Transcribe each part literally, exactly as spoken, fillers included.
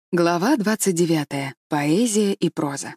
Глава двадцать девятая. Поэзия и проза.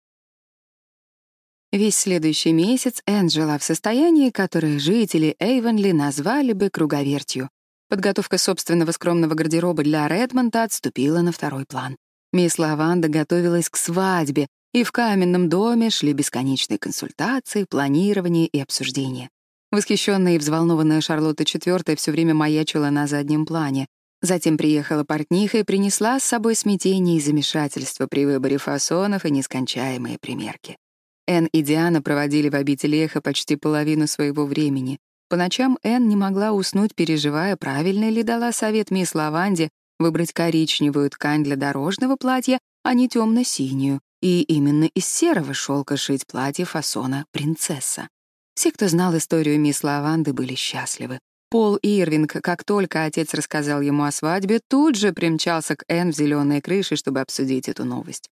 Весь следующий месяц Энн жила в состоянии, которое жители Эйвенли назвали бы круговертью. Подготовка собственного скромного гардероба для Редмонда отступила на второй план. Мисс Лаванда готовилась к свадьбе, и в каменном доме шли бесконечные консультации, планирование и обсуждения. Восхищенная и взволнованная Шарлотта четвёртая все время маячила на заднем плане. Затем приехала портниха и принесла с собой смятение и замешательство при выборе фасонов и нескончаемые примерки. Энн и Диана проводили в обители Эхо почти половину своего времени. По ночам Энн не могла уснуть, переживая, правильно ли дала совет мисс Лаванде выбрать коричневую ткань для дорожного платья, а не темно-синюю, и именно из серого шелка шить платье фасона «принцесса». Все, кто знал историю мисс Лаванды, были счастливы. Пол Ирвинг, как только отец рассказал ему о свадьбе, тут же примчался к Энн в зеленые крыши, чтобы обсудить эту новость.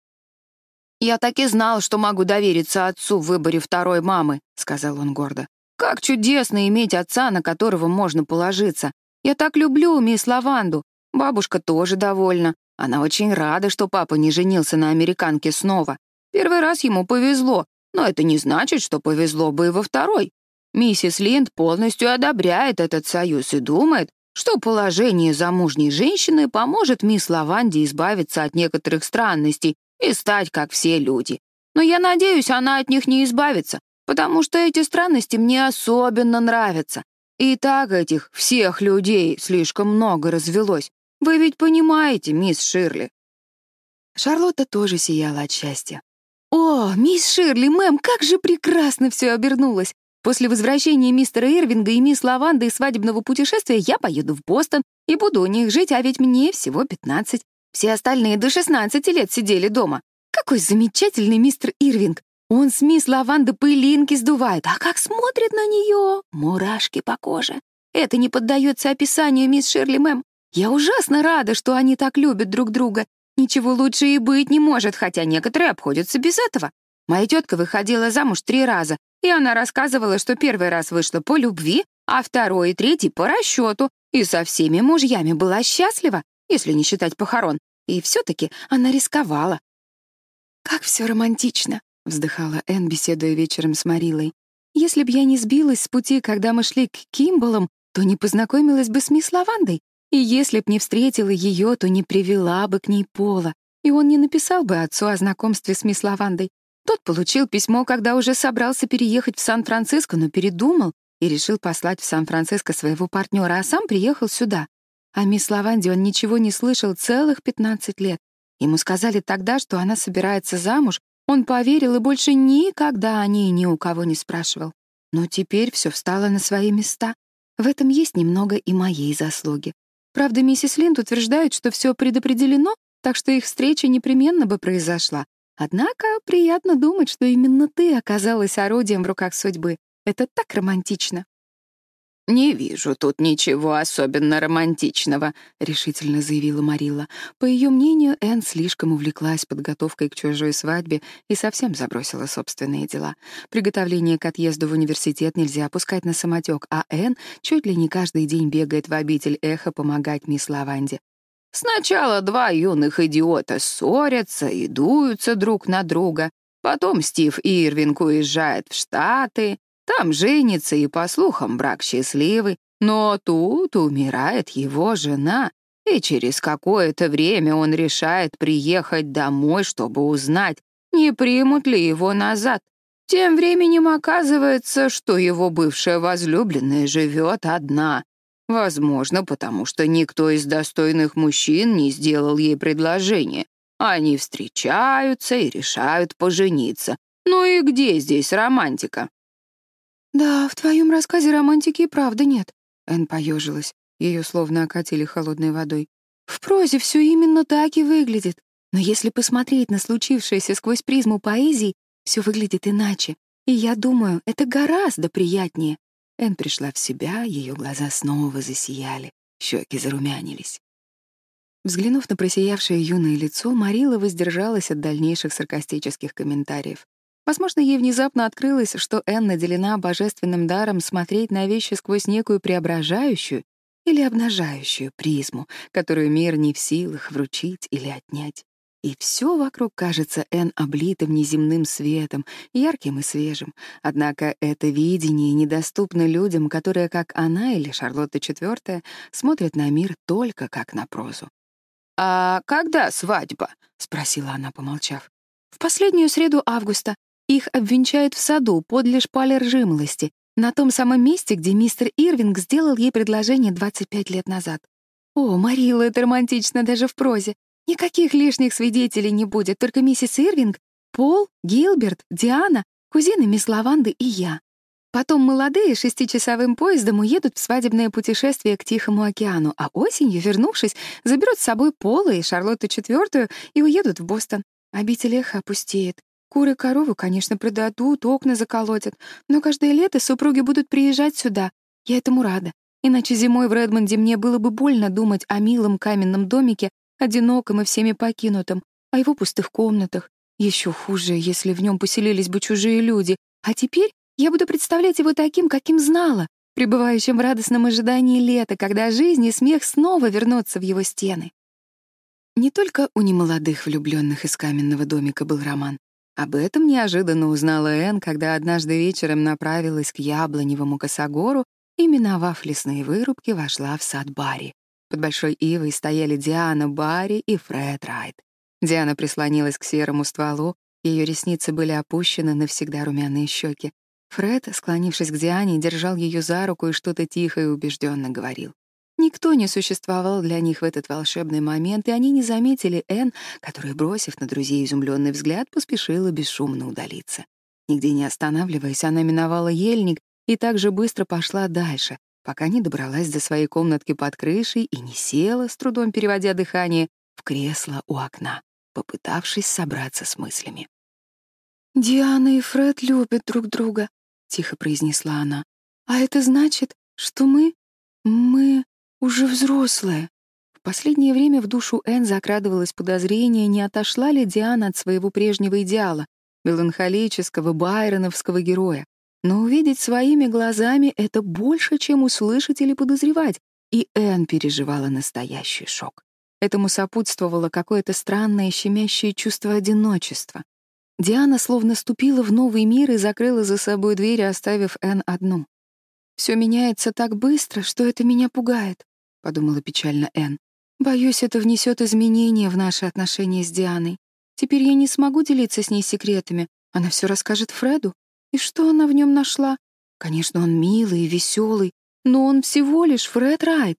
«Я так и знал, что могу довериться отцу в выборе второй мамы», — сказал он гордо. «Как чудесно иметь отца, на которого можно положиться. Я так люблю мисс Лаванду. Бабушка тоже довольна. Она очень рада, что папа не женился на американке снова. Первый раз ему повезло, но это не значит, что повезло бы и во второй. Миссис Линд полностью одобряет этот союз и думает, что положение замужней женщины поможет мисс Лаванде избавиться от некоторых странностей и стать как все люди. Но я надеюсь, она от них не избавится, потому что эти странности мне особенно нравятся. И так этих всех людей слишком много развелось. Вы ведь понимаете, мисс Ширли». Шарлотта тоже сияла от счастья. «О, мисс Ширли, мэм, как же прекрасно все обернулось! После возвращения мистера Ирвинга и мисс Лаванды из свадебного путешествия я поеду в Бостон и буду у них жить, а ведь мне всего пятнадцать. Все остальные до шестнадцати лет сидели дома. Какой замечательный мистер Ирвинг! Он с мисс Лаванды пылинки сдувает, а как смотрит на нее! Мурашки по коже. Это не поддается описанию, мисс Ширли, мэм. Я ужасно рада, что они так любят друг друга. Ничего лучше и быть не может, хотя некоторые обходятся без этого. Моя тетка выходила замуж три раза, и она рассказывала, что первый раз вышла по любви, а второй и третий по расчету, и со всеми мужьями была счастлива, если не считать похорон. И все-таки она рисковала. «Как все романтично», — вздыхала Энн, беседуя вечером с Марилой. «Если б я не сбилась с пути, когда мы шли к Кимбаллам, то не познакомилась бы с мисс Лавандой, и если б не встретила ее, то не привела бы к ней Пола, и он не написал бы отцу о знакомстве с мисс Лавандой. Тот получил письмо, когда уже собрался переехать в Сан-Франциско, но передумал и решил послать в Сан-Франциско своего партнера, а сам приехал сюда. О мисс Лаванде он ничего не слышал целых пятнадцать лет. Ему сказали тогда, что она собирается замуж, он поверил и больше никогда о ней ни у кого не спрашивал. Но теперь все встало на свои места. В этом есть немного и моей заслуги. Правда, миссис Линд утверждает, что все предопределено, так что их встреча непременно бы произошла. Однако приятно думать, что именно ты оказалась орудием в руках судьбы. Это так романтично. «Не вижу тут ничего особенно романтичного», — решительно заявила Марилла. По ее мнению, Энн слишком увлеклась подготовкой к чужой свадьбе и совсем забросила собственные дела. Приготовление к отъезду в университет нельзя опускать на самотек, а Энн чуть ли не каждый день бегает в обитель Эхо помогать мисс Лаванде. «Сначала два юных идиота ссорятся и дуются друг на друга. Потом Стив Ирвинг уезжает в Штаты. Там женится, и, по слухам, брак счастливый. Но тут умирает его жена, и через какое-то время он решает приехать домой, чтобы узнать, не примут ли его назад. Тем временем оказывается, что его бывшая возлюбленная живет одна. Возможно, потому что никто из достойных мужчин не сделал ей предложение. Они встречаются и решают пожениться. Ну и где здесь романтика?» «Да, в твоем рассказе романтики и правда нет», — Энн поежилась. Ее словно окатили холодной водой. «В прозе все именно так и выглядит. Но если посмотреть на случившееся сквозь призму поэзии, все выглядит иначе. И я думаю, это гораздо приятнее». Энн пришла в себя, ее глаза снова засияли, щеки зарумянились. Взглянув на просиявшее юное лицо, Марилла воздержалась от дальнейших саркастических комментариев. Возможно, ей внезапно открылось, что Энн наделена божественным даром смотреть на вещи сквозь некую преображающую или обнажающую призму, которую мир не в силах вручить или отнять. И все вокруг кажется Энн облитым неземным светом, ярким и свежим. Однако это видение недоступно людям, которые, как она или Шарлотта четвёртая, смотрят на мир только как на прозу. «А когда свадьба?» — спросила она, помолчав. «В последнюю среду августа. Их обвенчают в саду подле шпали ржимолости, на том самом месте, где мистер Ирвинг сделал ей предложение двадцать пять лет назад. О, Марилла, это романтично даже в прозе. Никаких лишних свидетелей не будет, только миссис Ирвинг, Пол, Гилберт, Диана, кузины мисс Лаванды и я. Потом молодые шестичасовым поездом уедут в свадебное путешествие к Тихому океану, а осенью, вернувшись, заберут с собой Пола и Шарлотту четвёртую и уедут в Бостон. Обитель Эха опустеет. Куры корову, конечно, продадут, окна заколотят, но каждое лето супруги будут приезжать сюда. Я этому рада. Иначе зимой в Редмонде мне было бы больно думать о милом каменном домике, одиноком и всеми покинутом, о его пустых комнатах. Еще хуже, если в нем поселились бы чужие люди. А теперь я буду представлять его таким, каким знала, пребывающим в радостном ожидании лета, когда жизнь и смех снова вернутся в его стены. Не только у немолодых влюбленных из каменного домика был роман. Об этом неожиданно узнала Энн, когда однажды вечером направилась к яблоневому косогору и, миновав лесные вырубки, вошла в сад Барри. Под большой ивой стояли Диана Барри и Фред Райт. Диана прислонилась к серому стволу, ее ресницы были опущены, навсегда румяные щеки. Фред, склонившись к Диане, держал ее за руку и что-то тихо и убежденно говорил. Никто не существовал для них в этот волшебный момент, и они не заметили Энн, которая, бросив на друзей изумленный взгляд, поспешила бесшумно удалиться. Нигде не останавливаясь, она миновала ельник и так же быстро пошла дальше, пока не добралась до своей комнатки под крышей и не села, с трудом переводя дыхание, в кресло у окна, попытавшись собраться с мыслями. «Диана и Фред любят друг друга», — тихо произнесла она. «А это значит, что мы... мы уже взрослые». В последнее время в душу Энн закрадывалось подозрение, не отошла ли Диана от своего прежнего идеала, меланхолического байроновского героя. Но увидеть своими глазами — это больше, чем услышать или подозревать, и Энн переживала настоящий шок. Этому сопутствовало какое-то странное щемящее чувство одиночества. Диана словно ступила в новый мир и закрыла за собой дверь, оставив Энн одну. «Все меняется так быстро, что это меня пугает», — подумала печально Энн. «Боюсь, это внесет изменения в наши отношения с Дианой. Теперь я не смогу делиться с ней секретами. Она все расскажет Фреду. И что она в нем нашла? Конечно, он милый и веселый, но он всего лишь Фред Райт.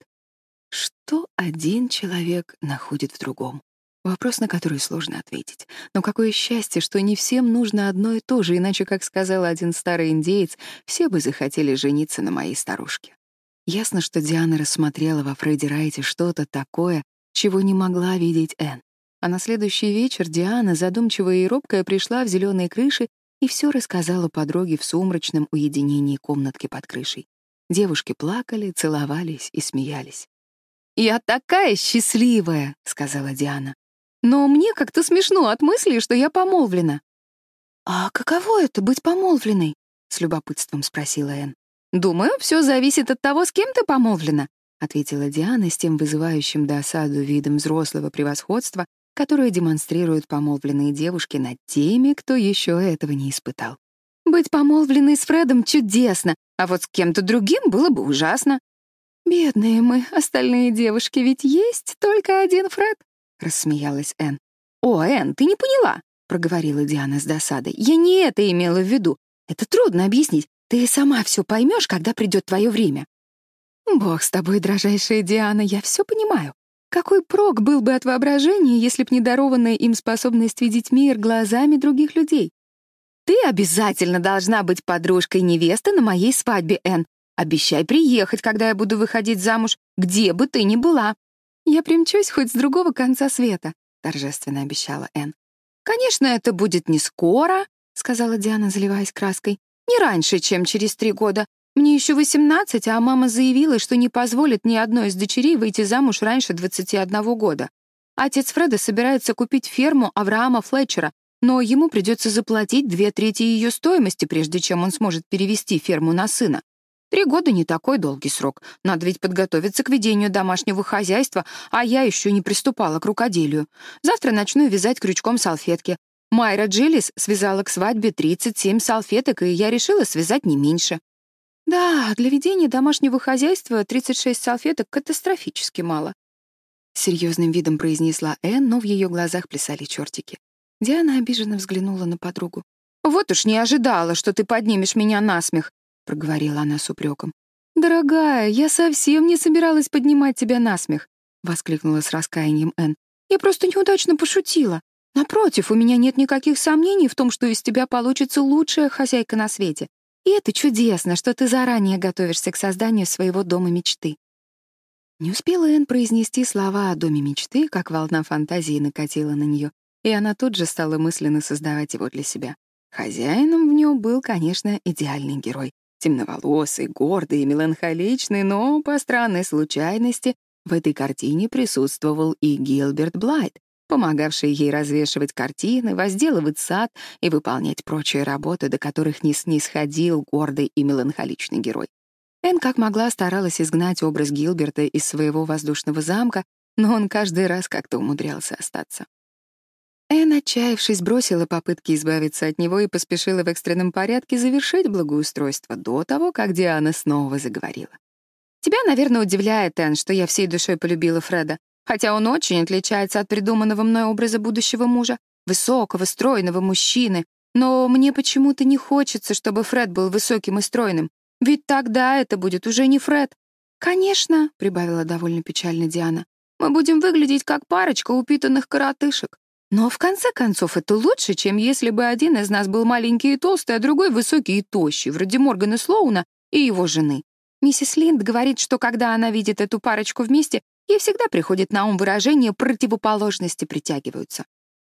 Что один человек находит в другом? Вопрос, на который сложно ответить. Но какое счастье, что не всем нужно одно и то же, иначе, как сказал один старый индеец, все бы захотели жениться на моей старушке. Ясно, что Диана рассмотрела во Фредди Райте что-то такое, чего не могла видеть Энн. А на следующий вечер Диана, задумчивая и робкая, пришла в зеленые крыши и все рассказала подруге в сумрачном уединении комнатки под крышей. Девушки плакали, целовались и смеялись. «Я такая счастливая», — сказала Диана. «Но мне как-то смешно от мысли, что я помолвлена». «А каково это — быть помолвленной?» — с любопытством спросила Энн. «Думаю, все зависит от того, с кем ты помолвлена», — ответила Диана с тем вызывающим досаду видом взрослого превосходства, которое демонстрируют помолвленные девушки над теми, кто еще этого не испытал. «Быть помолвленной с Фредом чудесно, а вот с кем-то другим было бы ужасно». «Бедные мы, остальные девушки, ведь есть только один Фред», — рассмеялась Энн. «О, Энн, ты не поняла», — проговорила Диана с досадой. «Я не это имела в виду. Это трудно объяснить. Ты и сама все поймешь, когда придет твое время». «Бог с тобой, дрожайшая Диана, я все понимаю. Какой прок был бы от воображения, если б не дарованная им способность видеть мир глазами других людей? Ты обязательно должна быть подружкой невесты на моей свадьбе, Энн. Обещай приехать, когда я буду выходить замуж, где бы ты ни была». «Я примчусь хоть с другого конца света», — торжественно обещала Энн. «Конечно, это будет не скоро», — сказала Диана, заливаясь краской. «Не раньше, чем через три года. Мне еще восемнадцать, а мама заявила, что не позволит ни одной из дочерей выйти замуж раньше двадцати одного года. Отец Фреда собирается купить ферму Авраама Флетчера, но ему придется заплатить две трети ее стоимости, прежде чем он сможет перевести ферму на сына. Три года не такой долгий срок. Надо ведь подготовиться к ведению домашнего хозяйства, а я еще не приступала к рукоделию. Завтра начну вязать крючком салфетки. Майра Джилlis связала к свадьбе тридцать семь салфеток, и я решила связать не меньше. Да, для ведения домашнего хозяйства тридцать шесть салфеток катастрофически мало. Серьезным видом произнесла Энн, но в ее глазах плясали чертики. Диана обиженно взглянула на подругу. «Вот уж не ожидала, что ты поднимешь меня на смех», — проговорила она с упреком. «Дорогая, я совсем не собиралась поднимать тебя на смех», — воскликнула с раскаянием Энн. «Я просто неудачно пошутила. Напротив, у меня нет никаких сомнений в том, что из тебя получится лучшая хозяйка на свете. И это чудесно, что ты заранее готовишься к созданию своего дома мечты». Не успела Энн произнести слова о доме мечты, как волна фантазии накатила на нее, и она тут же стала мысленно создавать его для себя. Хозяином в нем был, конечно, идеальный герой. Темноволосый, гордый и меланхоличный, но, по странной случайности, в этой картине присутствовал и Гилберт Блайт, помогавший ей развешивать картины, возделывать сад и выполнять прочие работы, до которых не снисходил гордый и меланхоличный герой. Энн как могла старалась изгнать образ Гилберта из своего воздушного замка, но он каждый раз как-то умудрялся остаться. Энн, отчаявшись, бросила попытки избавиться от него и поспешила в экстренном порядке завершить благоустройство до того, как Диана снова заговорила. «Тебя, наверное, удивляет, Энн, что я всей душой полюбила Фреда, хотя он очень отличается от придуманного мной образа будущего мужа, высокого, стройного мужчины, но мне почему-то не хочется, чтобы Фред был высоким и стройным, ведь тогда это будет уже не Фред». «Конечно», — прибавила довольно печально Диана, «мы будем выглядеть как парочка упитанных коротышек. Но в конце концов это лучше, чем если бы один из нас был маленький и толстый, а другой высокий и тощий, вроде Моргана Слоуна и его жены. Миссис Линд говорит, что когда она видит эту парочку вместе, ей всегда приходит на ум выражение «противоположности притягиваются».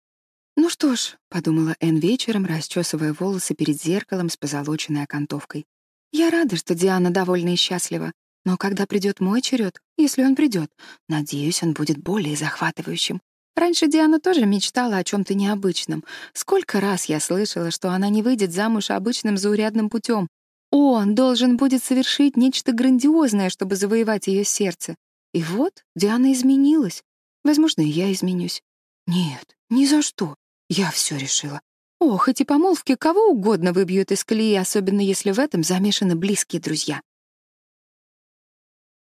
«Ну что ж», — подумала Энн вечером, расчесывая волосы перед зеркалом с позолоченной окантовкой. «Я рада, что Диана довольна и счастлива. Но когда придет мой черед, если он придет, надеюсь, он будет более захватывающим. Раньше Диана тоже мечтала о чем-то необычном. Сколько раз я слышала, что она не выйдет замуж обычным заурядным путем. Он должен будет совершить нечто грандиозное, чтобы завоевать ее сердце. И вот Диана изменилась. Возможно, и я изменюсь. Нет, ни за что. Я все решила. Ох, эти помолвки кого угодно выбьют из колеи, особенно если в этом замешаны близкие друзья.